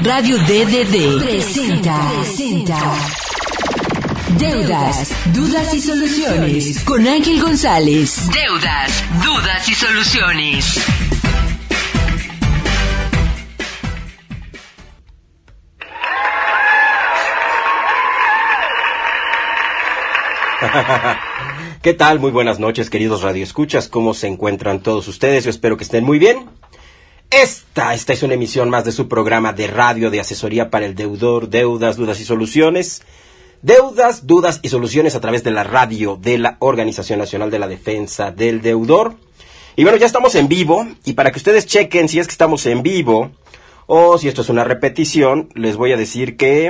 Radio DDD presenta Deudas, Dudas y Soluciones con Ángel González. Deudas, Dudas y Soluciones. ¿Qué tal? Muy buenas noches, queridos radioescuchas. ¿Cómo se encuentran todos ustedes? Yo espero que estén muy bien. Esta es una emisión más de su programa de radio de asesoría para el deudor, Deudas, Dudas y Soluciones. Deudas, Dudas y Soluciones a través de la radio de la Organización Nacional de la Defensa del Deudor. Y bueno, ya estamos en vivo, y para que ustedes chequen si es que estamos en vivo o si esto es una repetición, les voy a decir que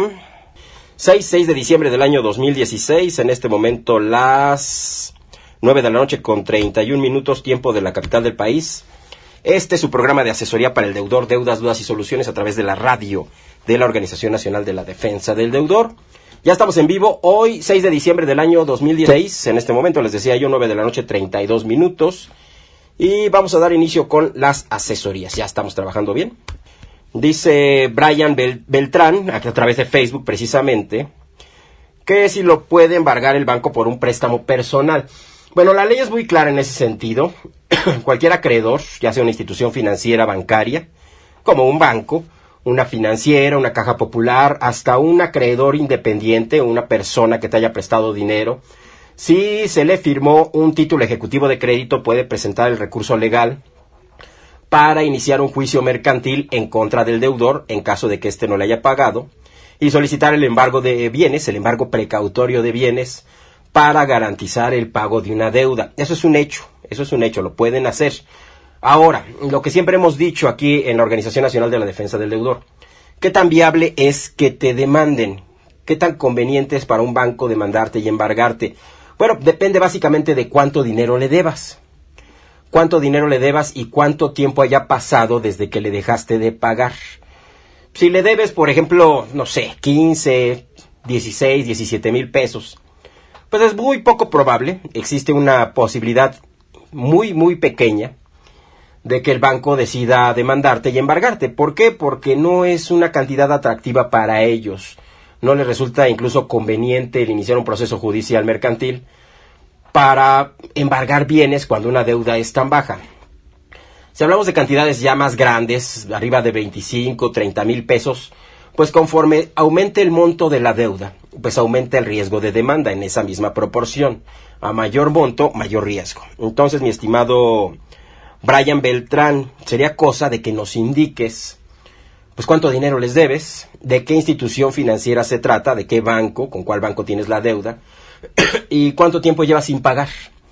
6 de diciembre del año 2016, en este momento las 9 de la noche con 31 minutos, tiempo de la capital del país. Este es su programa de asesoría para el deudor, Deudas, Dudas y Soluciones a través de la radio de la Organización Nacional de la Defensa del Deudor. Ya estamos en vivo, hoy 6 de diciembre del año 2016, en este momento les decía yo 9 de la noche 32 minutos. Y vamos a dar inicio con las asesorías, ya estamos trabajando bien. Dice Brian Beltrán, a través de Facebook precisamente, que si lo puede embargar el banco por un préstamo personal. Bueno, la ley es muy clara en ese sentido. Cualquier acreedor, ya sea una institución financiera bancaria, como un banco, una financiera, una caja popular, hasta un acreedor independiente, una persona que te haya prestado dinero, si se le firmó un título ejecutivo de crédito, puede presentar el recurso legal para iniciar un juicio mercantil en contra del deudor en caso de que éste no le haya pagado y solicitar el embargo de bienes, el embargo precautorio de bienes para garantizar el pago de una deuda. Eso es un hecho, lo pueden hacer. Ahora, lo que siempre hemos dicho aquí en la Organización Nacional de la Defensa del Deudor, ¿qué tan viable es que te demanden? ¿Qué tan conveniente es para un banco demandarte y embargarte? Bueno, depende básicamente de cuánto dinero le debas. Cuánto dinero le debas y cuánto tiempo haya pasado desde que le dejaste de pagar. Si le debes, por ejemplo, 15, 16, 17 mil pesos, pues es muy poco probable, existe una posibilidad muy, muy pequeña de que el banco decida demandarte y embargarte. ¿Por qué? Porque no es una cantidad atractiva para ellos. No les resulta incluso conveniente el iniciar un proceso judicial mercantil para embargar bienes cuando una deuda es tan baja. Si hablamos de cantidades ya más grandes, arriba de 25, 30 mil pesos, pues conforme aumente el monto de la deuda, pues aumenta el riesgo de demanda en esa misma proporción. A mayor monto, mayor riesgo. Entonces, mi estimado Brian Beltrán, sería cosa de que nos indiques pues cuánto dinero les debes, de qué institución financiera se trata, de qué banco, con cuál banco tienes la deuda, y cuánto tiempo llevas sin pagar.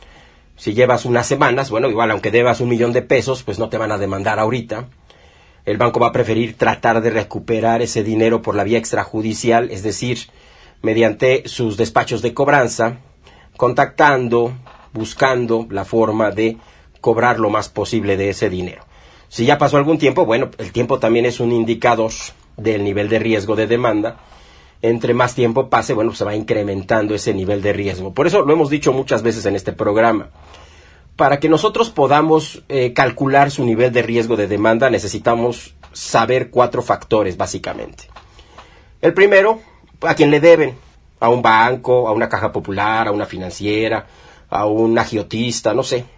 Si llevas unas semanas, bueno, igual aunque debas 1 millón de pesos, pues no te van a demandar ahorita. El banco va a preferir tratar de recuperar ese dinero por la vía extrajudicial, es decir, mediante sus despachos de cobranza, contactando, buscando la forma de cobrar lo más posible de ese dinero. Si ya pasó algún tiempo, bueno, el tiempo también es un indicador del nivel de riesgo de demanda. Entre más tiempo pase, bueno, se va incrementando ese nivel de riesgo. Por eso lo hemos dicho muchas veces en este programa. Para que nosotros podamos calcular su nivel de riesgo de demanda, necesitamos saber 4 factores, básicamente. El primero, a quién le deben. A un banco, a una caja popular, a una financiera, a un agiotista, no sé.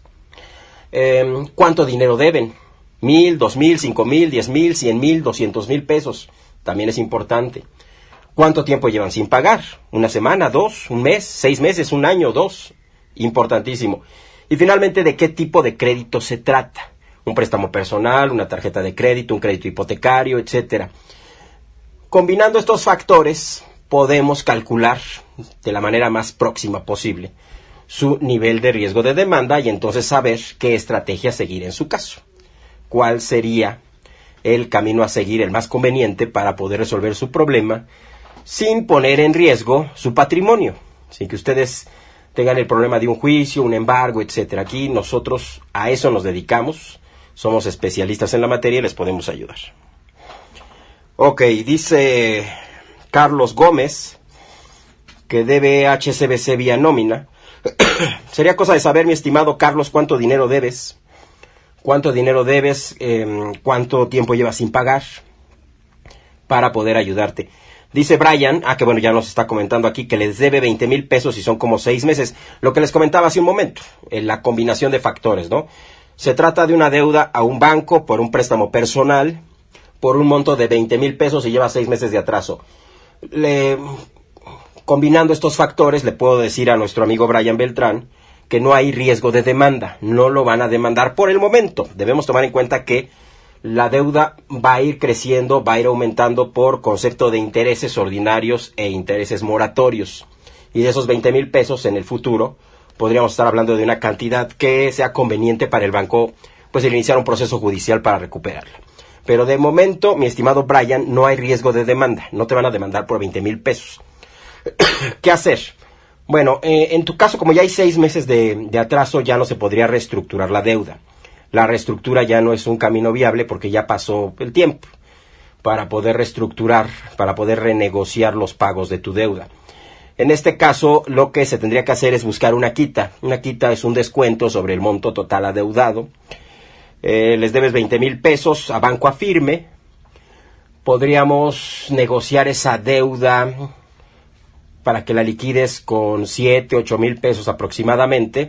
¿Cuánto dinero deben? 1,000, 2,000, 5,000, 10,000, 100,000, 200,000 pesos. También es importante. ¿Cuánto tiempo llevan sin pagar? ¿Una semana, 2, un mes, 6 meses, 1 año, 2? Importantísimo. Y finalmente, ¿de qué tipo de crédito se trata? Un préstamo personal, una tarjeta de crédito, un crédito hipotecario, etcétera. Combinando estos factores, podemos calcular de la manera más próxima posible su nivel de riesgo de demanda y entonces saber qué estrategia seguir en su caso. ¿Cuál sería el camino a seguir, el más conveniente para poder resolver su problema sin poner en riesgo su patrimonio? Sin que ustedes tengan el problema de un juicio, un embargo, etcétera. Aquí nosotros a eso nos dedicamos, somos especialistas en la materia y les podemos ayudar. Ok, dice Carlos Gómez que debe HSBC vía nómina. Sería cosa de saber, mi estimado Carlos, cuánto dinero debes, cuánto tiempo llevas sin pagar. para poder ayudarte. Dice Brian, que bueno, ya nos está comentando aquí que les debe 20,000 pesos y son como 6 meses. Lo que les comentaba hace un momento, en la combinación de factores, ¿no? Se trata de una deuda a un banco por un préstamo personal por un monto de 20,000 pesos y lleva 6 meses de atraso. Combinando estos factores, le puedo decir a nuestro amigo Brian Beltrán que no hay riesgo de demanda, no lo van a demandar por el momento. Debemos tomar en cuenta que la deuda va a ir creciendo, va a ir aumentando por concepto de intereses ordinarios e intereses moratorios. Y de esos 20,000 pesos en el futuro, podríamos estar hablando de una cantidad que sea conveniente para el banco, pues iniciar un proceso judicial para recuperarla. Pero de momento, mi estimado Brian, no hay riesgo de demanda, no te van a demandar por 20,000 pesos. ¿Qué hacer? Bueno, en tu caso, como ya hay 6 meses de atraso, ya no se podría reestructurar la deuda. La reestructura ya no es un camino viable porque ya pasó el tiempo para poder reestructurar, para poder renegociar los pagos de tu deuda. En este caso, lo que se tendría que hacer es buscar una quita. Una quita es un descuento sobre el monto total adeudado. Les debes 20,000 pesos a Banco Afirme. Podríamos negociar esa deuda para que la liquides con 7, 8,000 pesos aproximadamente.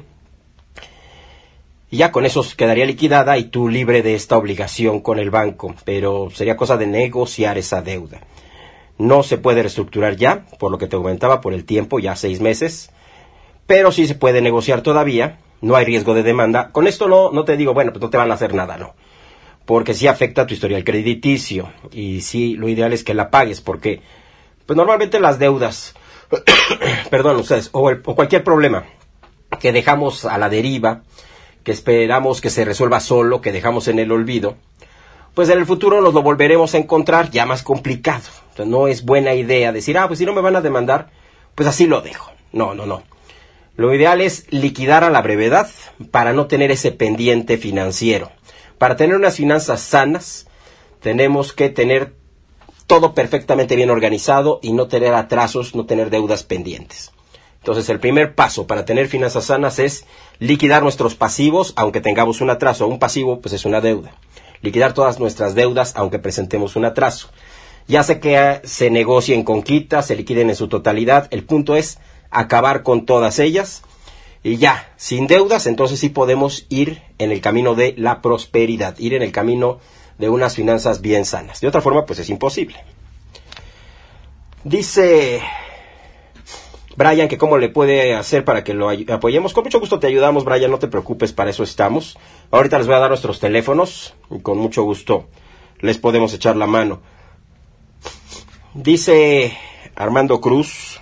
Y ya con eso quedaría liquidada y tú libre de esta obligación con el banco. Pero sería cosa de negociar esa deuda. No se puede reestructurar ya, por lo que te comentaba, por el tiempo, ya 6 meses. Pero sí se puede negociar todavía. No hay riesgo de demanda. Con esto no te digo, bueno, pues no te van a hacer nada, no. Porque sí afecta a tu historial crediticio. Y sí, lo ideal es que la pagues, porque pues normalmente las deudas, perdón, ustedes, o cualquier problema que dejamos a la deriva, que esperamos que se resuelva solo, que dejamos en el olvido, pues en el futuro nos lo volveremos a encontrar ya más complicado. Entonces no es buena idea decir, pues si no me van a demandar, pues así lo dejo. No. Lo ideal es liquidar a la brevedad para no tener ese pendiente financiero. Para tener unas finanzas sanas, tenemos que tener todo perfectamente bien organizado y no tener atrasos, no tener deudas pendientes. Entonces, el primer paso para tener finanzas sanas es liquidar nuestros pasivos, aunque tengamos un atraso. Un pasivo, pues es una deuda. Liquidar todas nuestras deudas, aunque presentemos un atraso. Ya sea que se negocien con quitas, se liquiden en su totalidad. El punto es acabar con todas ellas. Y ya, sin deudas, entonces sí podemos ir en el camino de la prosperidad. Ir en el camino de unas finanzas bien sanas. De otra forma, pues es imposible. Dice Brian que cómo le puede hacer para que lo apoyemos. Con mucho gusto te ayudamos, Brian, no te preocupes, para eso estamos. Ahorita les voy a dar nuestros teléfonos y con mucho gusto les podemos echar la mano. Dice Armando Cruz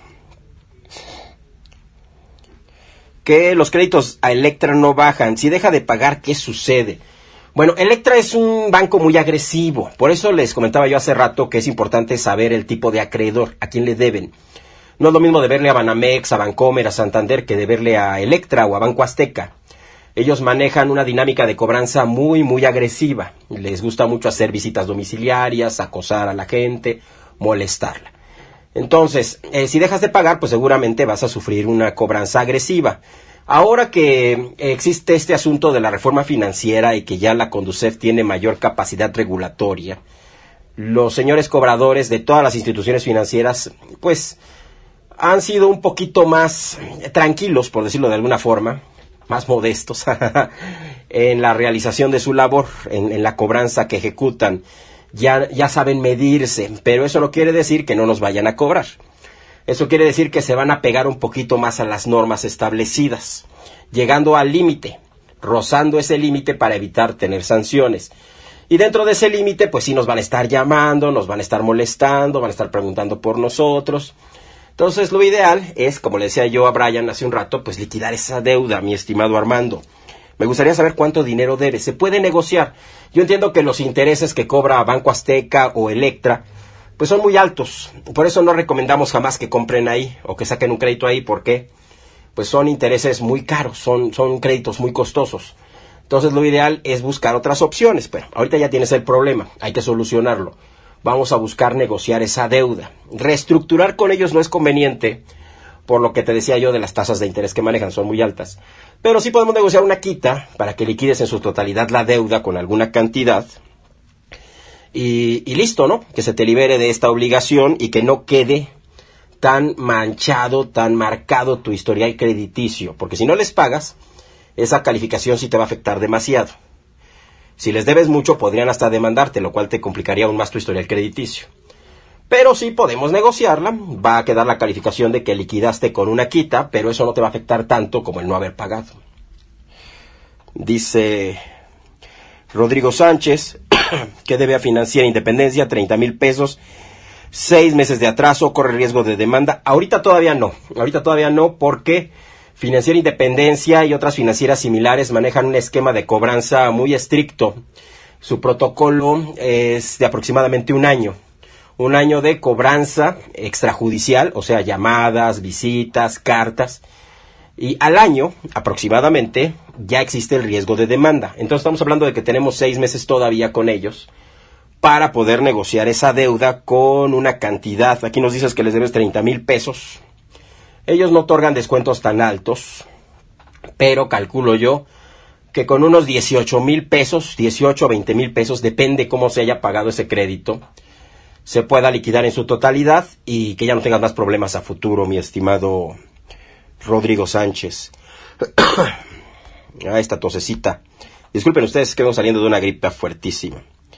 que los créditos a Electra no bajan. Si deja de pagar, ¿qué sucede? Bueno, Electra es un banco muy agresivo. Por eso les comentaba yo hace rato que es importante saber el tipo de acreedor, a quién le deben. No es lo mismo deberle a Banamex, a Bancomer, a Santander, que deberle a Electra o a Banco Azteca. Ellos manejan una dinámica de cobranza muy, muy agresiva. Les gusta mucho hacer visitas domiciliarias, acosar a la gente, molestarla. Entonces, si dejas de pagar, pues seguramente vas a sufrir una cobranza agresiva. Ahora que existe este asunto de la reforma financiera y que ya la Conducef tiene mayor capacidad regulatoria, los señores cobradores de todas las instituciones financieras, pues, han sido un poquito más tranquilos, por decirlo de alguna forma, más modestos, en la realización de su labor, en la cobranza que ejecutan. Ya saben medirse, pero eso no quiere decir que no nos vayan a cobrar. Eso quiere decir que se van a pegar un poquito más a las normas establecidas, llegando al límite, rozando ese límite para evitar tener sanciones. Y dentro de ese límite, pues sí nos van a estar llamando, nos van a estar molestando, van a estar preguntando por nosotros. Entonces lo ideal es, como le decía yo a Brian hace un rato, pues liquidar esa deuda, mi estimado Armando. Me gustaría saber cuánto dinero debe. Se puede negociar. Yo entiendo que los intereses que cobra Banco Azteca o Electra, pues son muy altos. Por eso no recomendamos jamás que compren ahí o que saquen un crédito ahí. ¿Por qué? Pues son intereses muy caros, son créditos muy costosos. Entonces lo ideal es buscar otras opciones. Pero ahorita ya tienes el problema, hay que solucionarlo. Vamos a buscar negociar esa deuda. Reestructurar con ellos no es conveniente, por lo que te decía yo de las tasas de interés que manejan, son muy altas. Pero sí podemos negociar una quita para que liquides en su totalidad la deuda con alguna cantidad y listo, ¿no? Que se te libere de esta obligación y que no quede tan manchado, tan marcado tu historial crediticio, porque si no les pagas, esa calificación sí te va a afectar demasiado. Si les debes mucho, podrían hasta demandarte, lo cual te complicaría aún más tu historial crediticio. Pero sí podemos negociarla, va a quedar la calificación de que liquidaste con una quita, pero eso no te va a afectar tanto como el no haber pagado. Dice Rodrigo Sánchez, que debe a Financiera Independencia 30,000 pesos, 6 meses de atraso, corre riesgo de demanda. Ahorita todavía no porque Financiera Independencia y otras financieras similares manejan un esquema de cobranza muy estricto. Su protocolo es de aproximadamente un año de cobranza extrajudicial, o sea, llamadas, visitas, cartas, y al año aproximadamente ya existe el riesgo de demanda. Entonces estamos hablando de que tenemos 6 meses todavía con ellos para poder negociar esa deuda con una cantidad. Aquí nos dices que les debes 30,000 pesos. Ellos no otorgan descuentos tan altos, pero calculo yo que con unos 18,000 pesos, 18 o 20,000 pesos, depende cómo se haya pagado ese crédito, se pueda liquidar en su totalidad y que ya no tengas más problemas a futuro, mi estimado Rodrigo Sánchez. Esta tosecita. Disculpen ustedes que vengo saliendo de una gripe fuertísima.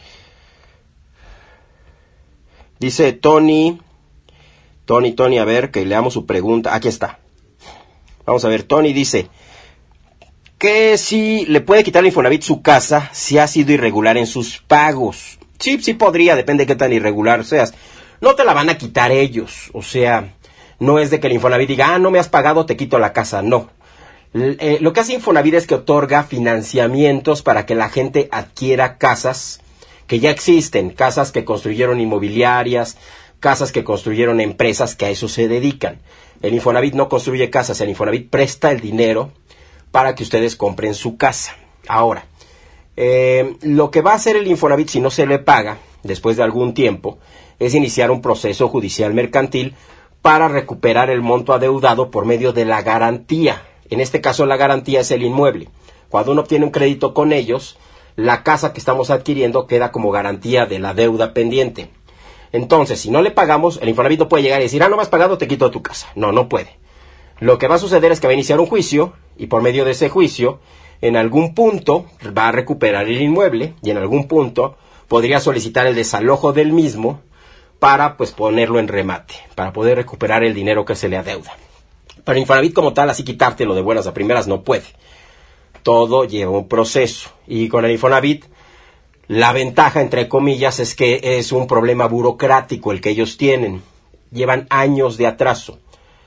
Dice Tony, a ver, que leamos su pregunta. Aquí está. Vamos a ver, Tony dice que si le puede quitar el Infonavit su casa si ha sido irregular en sus pagos. Sí podría, depende de qué tan irregular seas. No te la van a quitar ellos, o sea, no es de que el Infonavit diga, no me has pagado, te quito la casa, no. Lo que hace Infonavit es que otorga financiamientos para que la gente adquiera casas que ya existen, casas que construyeron inmobiliarias, casas que construyeron empresas que a eso se dedican. El Infonavit no construye casas, el Infonavit presta el dinero para que ustedes compren su casa. Ahora, lo que va a hacer el Infonavit si no se le paga, después de algún tiempo, es iniciar un proceso judicial mercantil para recuperar el monto adeudado por medio de la garantía. En este caso, la garantía es el inmueble. Cuando uno obtiene un crédito con ellos, la casa que estamos adquiriendo queda como garantía de la deuda pendiente. Entonces, si no le pagamos, el Infonavit no puede llegar y decir, no me has pagado, te quito tu casa. No puede. Lo que va a suceder es que va a iniciar un juicio, y por medio de ese juicio, en algún punto va a recuperar el inmueble, y en algún punto podría solicitar el desalojo del mismo para pues ponerlo en remate, para poder recuperar el dinero que se le adeuda. Pero Infonavit como tal, así quitártelo de buenas a primeras no puede. Todo lleva un proceso, y con el Infonavit la ventaja, entre comillas, es que es un problema burocrático el que ellos tienen. Llevan años de atraso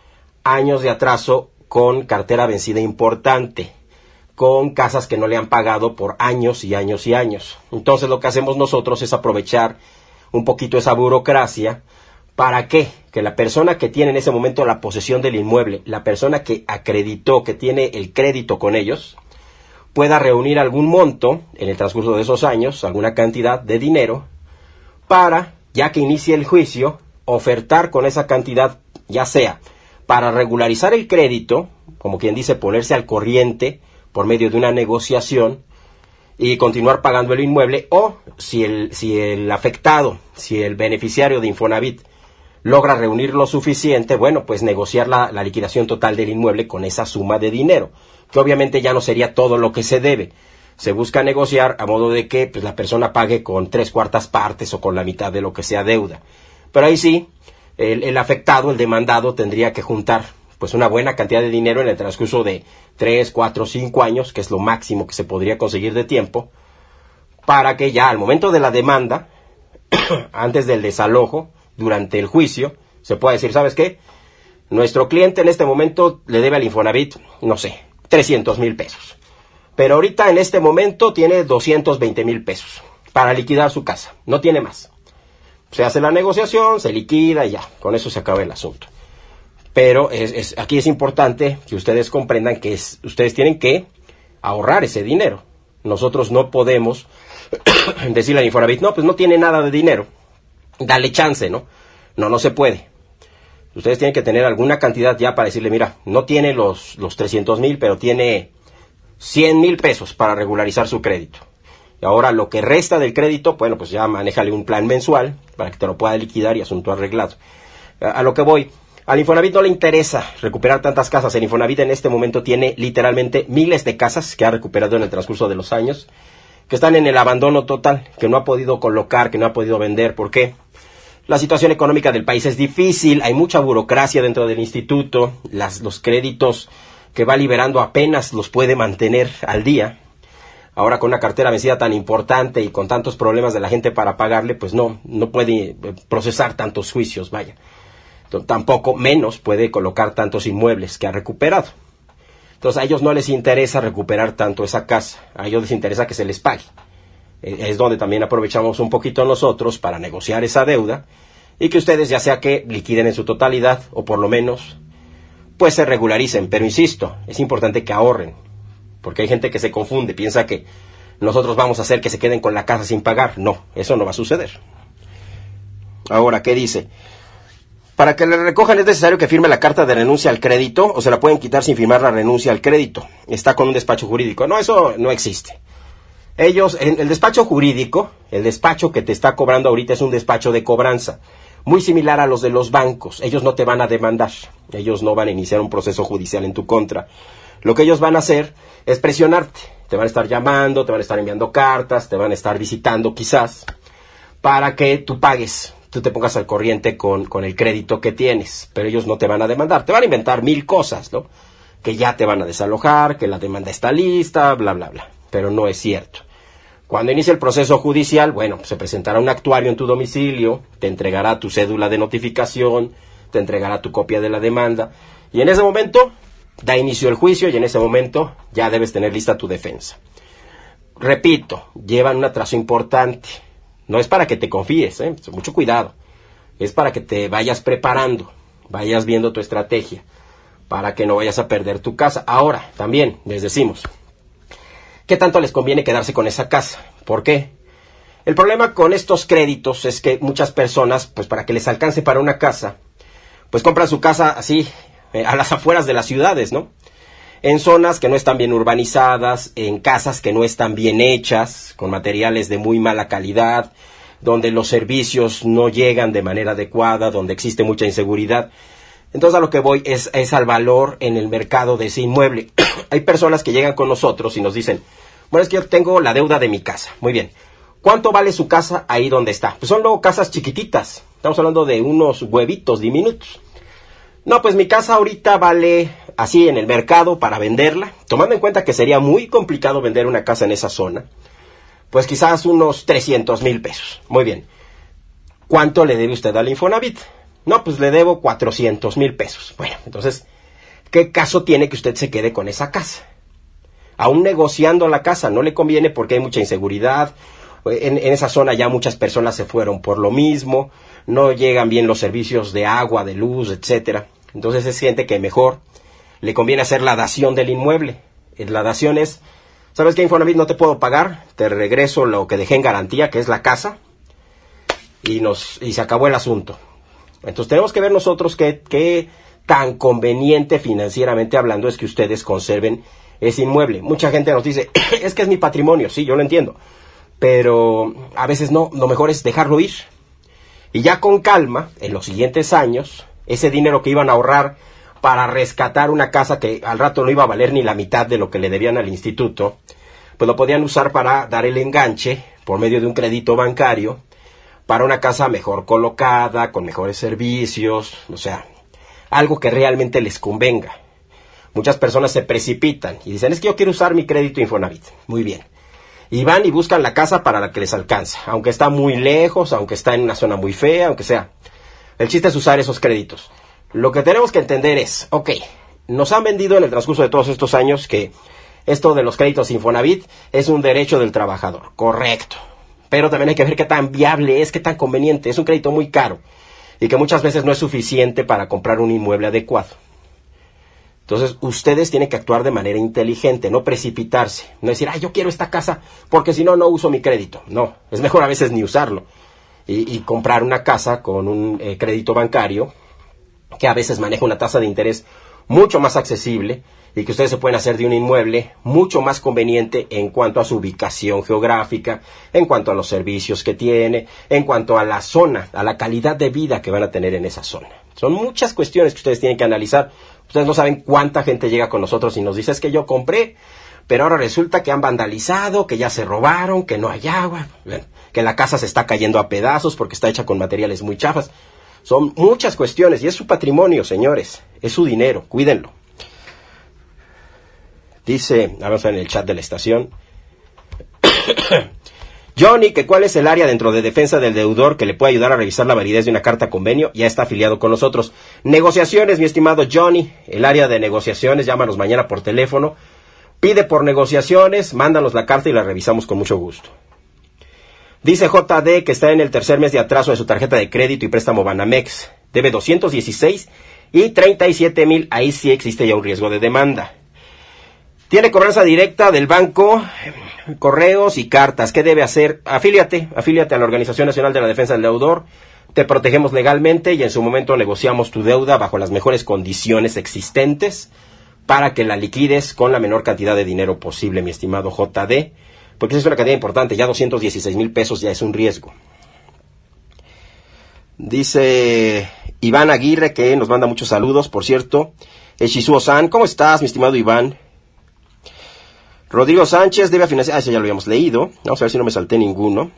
con cartera vencida importante, con casas que no le han pagado por años y años y años. Entonces lo que hacemos nosotros es aprovechar un poquito esa burocracia. ¿Para qué? Que la persona que tiene en ese momento la posesión del inmueble, la persona que acreditó, que tiene el crédito con ellos, pueda reunir algún monto en el transcurso de esos años, alguna cantidad de dinero, para, ya que inicie el juicio, ofertar con esa cantidad, ya sea para regularizar el crédito, como quien dice, ponerse al corriente por medio de una negociación y continuar pagando el inmueble, o si el afectado, si el beneficiario de Infonavit logra reunir lo suficiente, bueno, pues negociar la liquidación total del inmueble con esa suma de dinero, que obviamente ya no sería todo lo que se debe. Se busca negociar a modo de que pues, la persona pague con 3/4 partes o con la mitad de lo que sea deuda. Pero ahí sí, el afectado, el demandado, tendría que juntar pues una buena cantidad de dinero en el transcurso de 3, 4, 5 años, que es lo máximo que se podría conseguir de tiempo, para que ya al momento de la demanda, antes del desalojo, durante el juicio, se pueda decir, ¿sabes qué? Nuestro cliente en este momento le debe al Infonavit, no sé, 300,000 pesos. Pero ahorita en este momento tiene 220,000 pesos para liquidar su casa. No tiene más. Se hace la negociación, se liquida y ya. Con eso se acaba el asunto. Pero aquí es importante que ustedes comprendan que ustedes tienen que ahorrar ese dinero. Nosotros no podemos decirle al Infonavit, no, pues no tiene nada de dinero. Dale chance, ¿no? No se puede. Ustedes tienen que tener alguna cantidad ya para decirle, mira, no tiene los 300,000, pero tiene 100,000 pesos para regularizar su crédito. Ahora lo que resta del crédito, bueno, pues ya manéjale un plan mensual para que te lo pueda liquidar y asunto arreglado. A lo que voy, al Infonavit no le interesa recuperar tantas casas. El Infonavit en este momento tiene literalmente miles de casas que ha recuperado en el transcurso de los años, que están en el abandono total, que no ha podido colocar, que no ha podido vender. ¿Por qué? La situación económica del país es difícil, hay mucha burocracia dentro del instituto, los créditos que va liberando apenas los puede mantener al día. Ahora con una cartera vencida tan importante y con tantos problemas de la gente para pagarle, pues no puede procesar tantos juicios, vaya. Tampoco menos puede colocar tantos inmuebles que ha recuperado. Entonces a ellos no les interesa recuperar tanto esa casa, a ellos les interesa que se les pague. Es donde también aprovechamos un poquito nosotros para negociar esa deuda y que ustedes ya sea que liquiden en su totalidad o por lo menos pues se regularicen. Pero insisto, es importante que ahorren, porque hay gente que se confunde, piensa que nosotros vamos a hacer que se queden con la casa sin pagar. No, eso no va a suceder. Ahora, ¿qué dice? Para que le recojan es necesario que firme la carta de renuncia al crédito o se la pueden quitar sin firmar la renuncia al crédito. Está con un despacho jurídico. No, eso no existe. Ellos, en el despacho jurídico, el despacho que te está cobrando ahorita es un despacho de cobranza, muy similar a los de los bancos. Ellos no te van a demandar, ellos no van a iniciar un proceso judicial en tu contra. Lo que ellos van a hacer es presionarte. Te van a estar llamando, te van a estar enviando cartas, te van a estar visitando quizás, para que tú pagues, tú te pongas al corriente con el crédito que tienes. Pero ellos no te van a demandar, te van a inventar mil cosas, ¿no? Que ya te van a desalojar, que la demanda está lista, bla, bla, bla. Pero no es cierto. Cuando inicie el proceso judicial, bueno, se presentará un actuario en tu domicilio, te entregará tu cédula de notificación, te entregará tu copia de la demanda, y en ese momento da inicio el juicio y en ese momento ya debes tener lista tu defensa. Repito, llevan un atraso importante. No es para que te confíes, mucho cuidado. Es para que te vayas preparando, vayas viendo tu estrategia, para que no vayas a perder tu casa. Ahora, también les decimos, ¿qué tanto les conviene quedarse con esa casa? ¿Por qué? El problema con estos créditos es que muchas personas, pues para que les alcance para una casa, pues compran su casa así, a las afueras de las ciudades, ¿no? En zonas que no están bien urbanizadas, en casas que no están bien hechas, con materiales de muy mala calidad, donde los servicios no llegan de manera adecuada, donde existe mucha inseguridad. Entonces a lo que voy es al valor en el mercado de ese inmueble. Hay personas que llegan con nosotros y nos dicen, bueno, es que yo tengo la deuda de mi casa. Muy bien. ¿Cuánto vale su casa ahí donde está? Pues son luego casas chiquititas. Estamos hablando de unos huevitos diminutos. No, pues mi casa ahorita vale así en el mercado para venderla, tomando en cuenta que sería muy complicado vender una casa en esa zona, pues quizás unos 300,000 pesos. Muy bien. ¿Cuánto le debe usted al Infonavit? No, pues le debo 400,000 pesos. Bueno, entonces, ¿qué caso tiene que usted se quede con esa casa? Aún negociando la casa no le conviene porque hay mucha inseguridad. En esa zona ya muchas personas se fueron por lo mismo, no llegan bien los servicios de agua, de luz, etcétera. Entonces es gente que mejor le conviene hacer la dación del inmueble. La dación es, ¿sabes qué, Infonavit? No te puedo pagar, te regreso lo que dejé en garantía, que es la casa, y se acabó el asunto. Entonces tenemos que ver nosotros qué tan conveniente financieramente hablando es que ustedes conserven ese inmueble. Mucha gente nos dice, es que es mi patrimonio. Sí, yo lo entiendo, pero a veces no, lo mejor es dejarlo ir. Y ya con calma, en los siguientes años, ese dinero que iban a ahorrar para rescatar una casa que al rato no iba a valer ni la mitad de lo que le debían al instituto, pues lo podían usar para dar el enganche por medio de un crédito bancario para una casa mejor colocada, con mejores servicios, o sea, algo que realmente les convenga. Muchas personas se precipitan y dicen, es que yo quiero usar mi crédito Infonavit. Muy bien. Y van y buscan la casa para la que les alcanza, aunque está muy lejos, aunque está en una zona muy fea, aunque sea. El chiste es usar esos créditos. Lo que tenemos que entender es, ok, nos han vendido en el transcurso de todos estos años que esto de los créditos Infonavit es un derecho del trabajador. Correcto. Pero también hay que ver qué tan viable es, qué tan conveniente. Es un crédito muy caro y que muchas veces no es suficiente para comprar un inmueble adecuado. Entonces, ustedes tienen que actuar de manera inteligente, no precipitarse. No decir, yo quiero esta casa porque si no, no uso mi crédito. No, es mejor a veces ni usarlo. Y comprar una casa con un crédito bancario que a veces maneja una tasa de interés mucho más accesible y que ustedes se pueden hacer de un inmueble mucho más conveniente en cuanto a su ubicación geográfica, en cuanto a los servicios que tiene, en cuanto a la zona, a la calidad de vida que van a tener en esa zona. Son muchas cuestiones que ustedes tienen que analizar. Ustedes no saben cuánta gente llega con nosotros y nos dice, es que yo compré, pero ahora resulta que han vandalizado, que ya se robaron, que no hay agua, que la casa se está cayendo a pedazos porque está hecha con materiales muy chafas. Son muchas cuestiones y es su patrimonio, señores, es su dinero, cuídenlo. Dice, vamos a ver en el chat de la estación, Johnny, que cuál es el área dentro de defensa del deudor que le puede ayudar a revisar la validez de una carta convenio, ya está afiliado con nosotros. Negociaciones, mi estimado Johnny, el área de negociaciones, llámanos mañana por teléfono, pide por negociaciones, mándanos la carta y la revisamos con mucho gusto. Dice JD que está en el tercer mes de atraso de su tarjeta de crédito y préstamo Banamex, debe 216 y 37,000, ahí sí existe ya un riesgo de demanda. Tiene cobranza directa del banco, correos y cartas. ¿Qué debe hacer? Afíliate a la Organización Nacional de la Defensa del Deudor. Te protegemos legalmente y en su momento negociamos tu deuda bajo las mejores condiciones existentes para que la liquides con la menor cantidad de dinero posible, mi estimado JD. Porque esa es una cantidad importante, ya 216,000 pesos ya es un riesgo. Dice Iván Aguirre, que nos manda muchos saludos, por cierto. Shizuo-san, ¿cómo estás, mi estimado Iván? Rodrigo Sánchez debe financiar... ese ya lo habíamos leído. Vamos a ver si no me salté ninguno.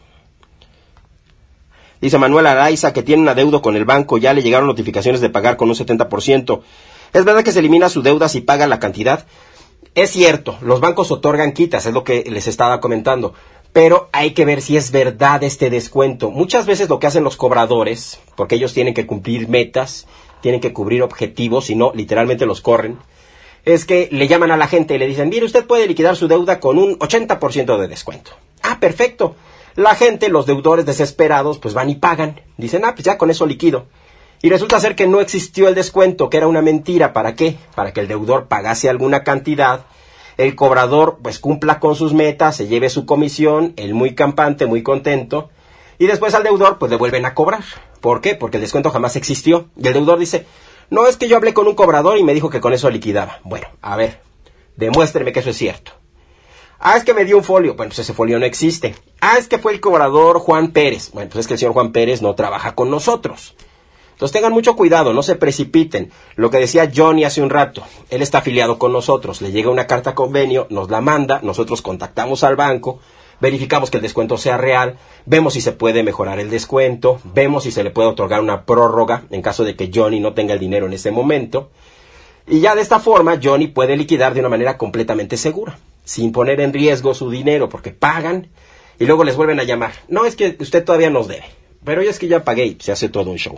Dice Manuel Araiza que tiene un adeudo con el banco. Ya le llegaron notificaciones de pagar con un 70%. ¿Es verdad que se elimina su deuda si paga la cantidad? Es cierto, los bancos otorgan quitas, es lo que les estaba comentando. Pero hay que ver si es verdad este descuento. Muchas veces lo que hacen los cobradores, porque ellos tienen que cumplir metas, tienen que cubrir objetivos, si no, literalmente los corren, es que le llaman a la gente y le dicen, mire, usted puede liquidar su deuda con un 80% de descuento. Ah, perfecto. La gente, los deudores desesperados, pues van y pagan. Dicen, pues ya con eso liquido. Y resulta ser que no existió el descuento, que era una mentira. ¿Para qué? Para que el deudor pagase alguna cantidad, el cobrador pues cumpla con sus metas, se lleve su comisión, él muy campante, muy contento, y después al deudor pues le vuelven a cobrar. ¿Por qué? Porque el descuento jamás existió. Y el deudor dice, no, es que yo hablé con un cobrador y me dijo que con eso liquidaba. Bueno, a ver, demuéstreme que eso es cierto. Ah, es que me dio un folio. Bueno, pues ese folio no existe. Ah, es que fue el cobrador Juan Pérez. Bueno, pues es que el señor Juan Pérez no trabaja con nosotros. Entonces tengan mucho cuidado, no se precipiten. Lo que decía Johnny hace un rato, él está afiliado con nosotros, le llega una carta convenio, nos la manda, nosotros contactamos al banco, verificamos que el descuento sea real, vemos si se puede mejorar el descuento, vemos si se le puede otorgar una prórroga en caso de que Johnny no tenga el dinero en ese momento. Y ya de esta forma Johnny puede liquidar de una manera completamente segura, sin poner en riesgo su dinero, porque pagan y luego les vuelven a llamar. No, es que usted todavía nos debe, pero es que ya pagué y se hace todo un show.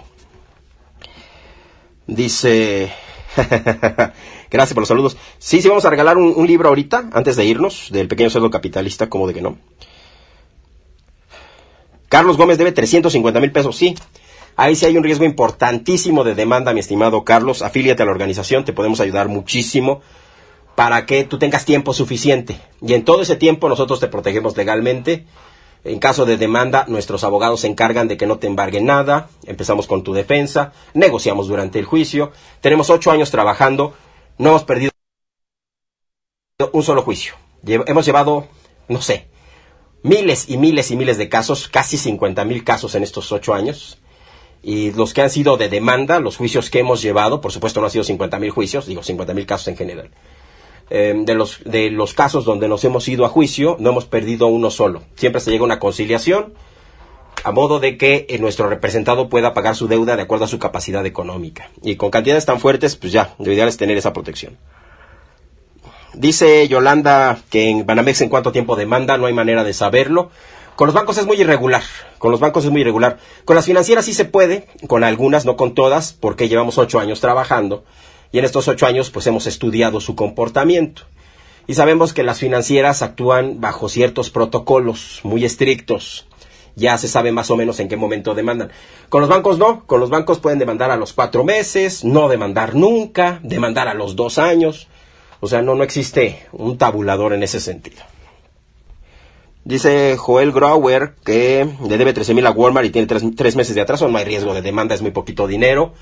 Dice, gracias por los saludos. Sí, vamos a regalar un libro ahorita, antes de irnos, del Pequeño Cerdo Capitalista, ¿cómo de que no? Carlos Gómez debe 350,000 pesos, sí. Ahí sí hay un riesgo importantísimo de demanda, mi estimado Carlos. Afíliate a la organización, te podemos ayudar muchísimo para que tú tengas tiempo suficiente. Y en todo ese tiempo nosotros te protegemos legalmente. En caso de demanda, nuestros abogados se encargan de que no te embarguen nada. Empezamos con tu defensa, negociamos durante el juicio. Tenemos 8 años trabajando, no hemos perdido un solo juicio. Hemos llevado, no sé, miles y miles y miles de casos, casi 50,000 casos en estos 8 años. Y los que han sido de demanda, los juicios que hemos llevado, por supuesto no han sido 50,000 juicios, digo 50,000 casos en general. De los casos donde nos hemos ido a juicio, no hemos perdido uno solo. Siempre se llega a una conciliación, a modo de que nuestro representado pueda pagar su deuda de acuerdo a su capacidad económica. Y con cantidades tan fuertes, pues ya, lo ideal es tener esa protección. Dice Yolanda que en Banamex en cuánto tiempo demanda, no hay manera de saberlo. Con los bancos es muy irregular, con las financieras sí se puede, con algunas, no con todas, porque llevamos 8 años trabajando. Y en estos 8 años, pues hemos estudiado su comportamiento. Y sabemos que las financieras actúan bajo ciertos protocolos muy estrictos. Ya se sabe más o menos en qué momento demandan. Con los bancos no. Con los bancos pueden demandar a los 4 meses, no demandar nunca, demandar a los 2 años. O sea, no existe un tabulador en ese sentido. Dice Joel Grauer que le debe 13,000 a Walmart y tiene 3 meses de atraso. No hay riesgo de demanda, es muy poquito dinero.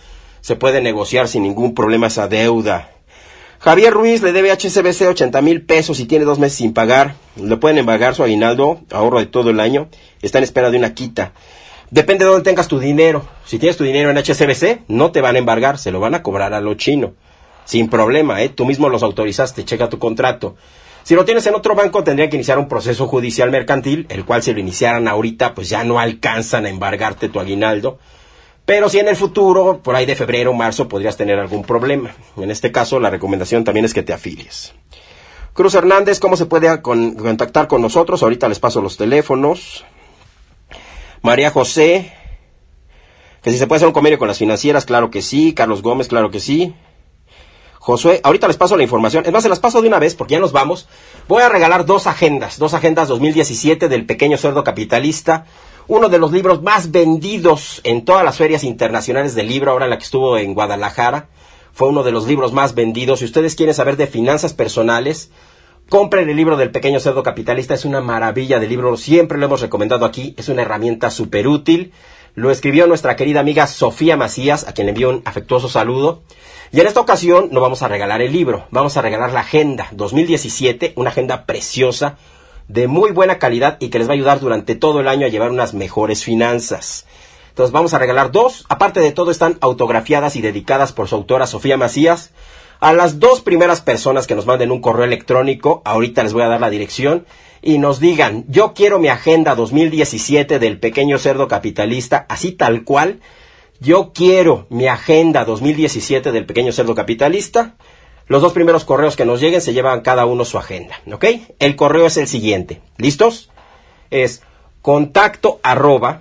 se puede negociar sin ningún problema esa deuda. Javier Ruiz le debe a HSBC 80,000 pesos y tiene 2 meses sin pagar. Le pueden embargar su aguinaldo, ahorro de todo el año. Está en espera de una quita. Depende de dónde tengas tu dinero. Si tienes tu dinero en HSBC, no te van a embargar, se lo van a cobrar a lo chino. Sin problema, tú mismo los autorizaste, checa tu contrato. Si lo tienes en otro banco, tendría que iniciar un proceso judicial mercantil, el cual si lo iniciaran ahorita, pues ya no alcanzan a embargarte tu aguinaldo. Pero si en el futuro, por ahí de febrero o marzo, podrías tener algún problema. En este caso, la recomendación también es que te afilies. Cruz Hernández, ¿cómo se puede contactar con nosotros? Ahorita les paso los teléfonos. María José, que si se puede hacer un convenio con las financieras, claro que sí. Carlos Gómez, claro que sí. Josué, ahorita les paso la información. Es más, se las paso de una vez porque ya nos vamos. Voy a regalar 2 agendas 2017 del Pequeño Cerdo Capitalista. Uno de los libros más vendidos en todas las ferias internacionales del libro, ahora la que estuvo en Guadalajara. Fue uno de los libros más vendidos. Si ustedes quieren saber de finanzas personales, compren el libro del Pequeño Cerdo Capitalista. Es una maravilla de libro. Siempre lo hemos recomendado aquí. Es una herramienta súper útil. Lo escribió nuestra querida amiga Sofía Macías, a quien le envío un afectuoso saludo. Y en esta ocasión no vamos a regalar el libro, vamos a regalar la agenda 2017, una agenda preciosa, de muy buena calidad y que les va a ayudar durante todo el año a llevar unas mejores finanzas. Entonces vamos a regalar 2, aparte de todo están autografiadas y dedicadas por su autora Sofía Macías. A las 2 primeras personas que nos manden un correo electrónico, ahorita les voy a dar la dirección, y nos digan, yo quiero mi agenda 2017 del Pequeño Cerdo Capitalista, así tal cual. Yo quiero mi agenda 2017 del Pequeño Cerdo Capitalista. Los 2 primeros correos que nos lleguen se llevan cada uno su agenda, ¿ok? El correo es el siguiente. ¿Listos? Es contacto @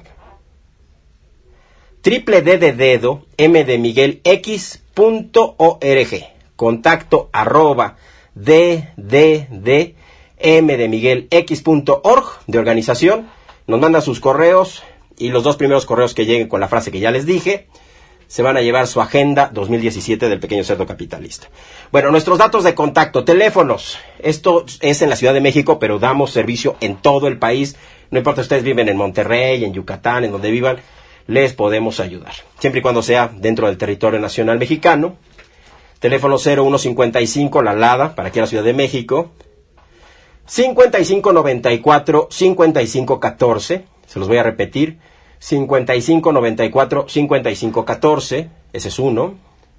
triple D de dedo, M de Miguel, X.org. Contacto @ DDD, M de Miguel, X.org, de organización. Nos mandan sus correos. Y los 2 primeros correos que lleguen con la frase que ya les dije, se van a llevar su agenda 2017 del Pequeño Cerdo Capitalista. Bueno, nuestros datos de contacto, teléfonos. Esto es en la Ciudad de México, pero damos servicio en todo el país. No importa si ustedes viven en Monterrey, en Yucatán, en donde vivan, les podemos ayudar. Siempre y cuando sea dentro del territorio nacional mexicano. Teléfono 0155, la LADA, para aquí a la Ciudad de México. 5594 5514. Se los voy a repetir. 5594 5514, ese es uno.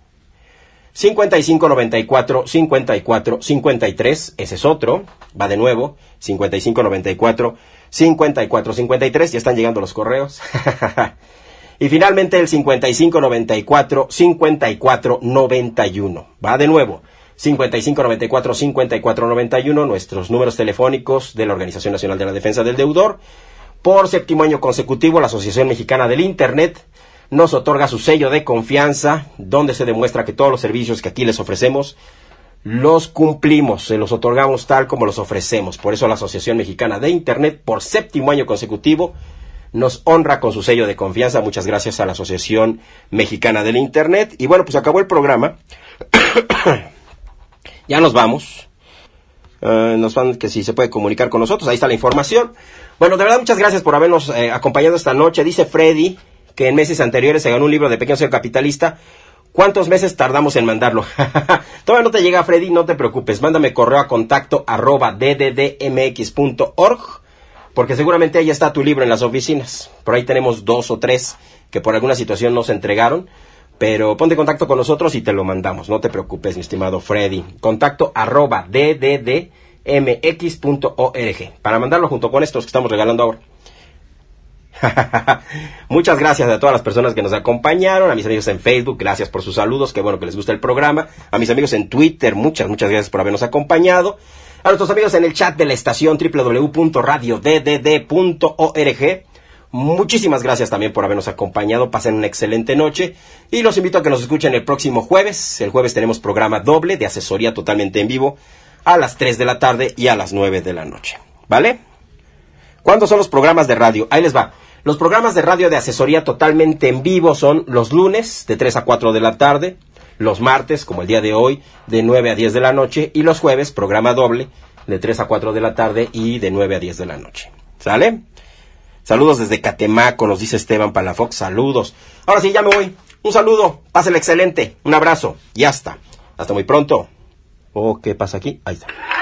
5594 54 53, ese es otro. Va de nuevo. 5594 54 53, ya están llegando los correos. Y finalmente el 5594 54 91. Va de nuevo. 5594 54 91, nuestros números telefónicos de la Organización Nacional de la Defensa del Deudor. Por 7º año consecutivo, la Asociación Mexicana del Internet nos otorga su sello de confianza, donde se demuestra que todos los servicios que aquí les ofrecemos los cumplimos, se los otorgamos tal como los ofrecemos. Por eso la Asociación Mexicana de Internet, por 7º año consecutivo, nos honra con su sello de confianza. Muchas gracias a la Asociación Mexicana del Internet. Y bueno, pues acabó el programa. Ya nos vamos. Nos van que si se puede comunicar con nosotros, ahí está la información. Bueno, de verdad muchas gracias por habernos acompañado esta noche. Dice Freddy que en meses anteriores se ganó un libro de Pequeño Cerdo Capitalista. ¿Cuántos meses tardamos en mandarlo? Todavía no te llega, Freddy, no te preocupes. Mándame correo a contacto @ dddmx.org, porque seguramente ahí está tu libro en las oficinas. Por ahí tenemos 2 o 3 que por alguna situación no se entregaron. Pero ponte en contacto con nosotros y te lo mandamos. No te preocupes, mi estimado Freddy. Contacto @ dddmx.org. Para mandarlo junto con estos que estamos regalando ahora. Muchas gracias a todas las personas que nos acompañaron. A mis amigos en Facebook, gracias por sus saludos. Qué bueno que les gusta el programa. A mis amigos en Twitter, muchas gracias por habernos acompañado. A nuestros amigos en el chat de la estación www.radioddd.org. Muchísimas gracias también por habernos acompañado. Pasen una excelente noche y los invito a que nos escuchen el próximo jueves. El jueves tenemos programa doble de asesoría totalmente en vivo a las 3 de la tarde y a las 9 de la noche. ¿Vale? ¿Cuándo son los programas de radio? Ahí les va. Los programas de radio de asesoría totalmente en vivo son los lunes de 3 a 4 de la tarde, los martes, como el día de hoy, de 9 a 10 de la noche, y los jueves, programa doble, de 3 a 4 de la tarde y de 9 a 10 de la noche. ¿Sale? Saludos desde Catemaco, nos dice Esteban Palafox, saludos. Ahora sí, ya me voy. Un saludo, pásela excelente, un abrazo y hasta muy pronto. ¿O qué pasa aquí? Ahí está.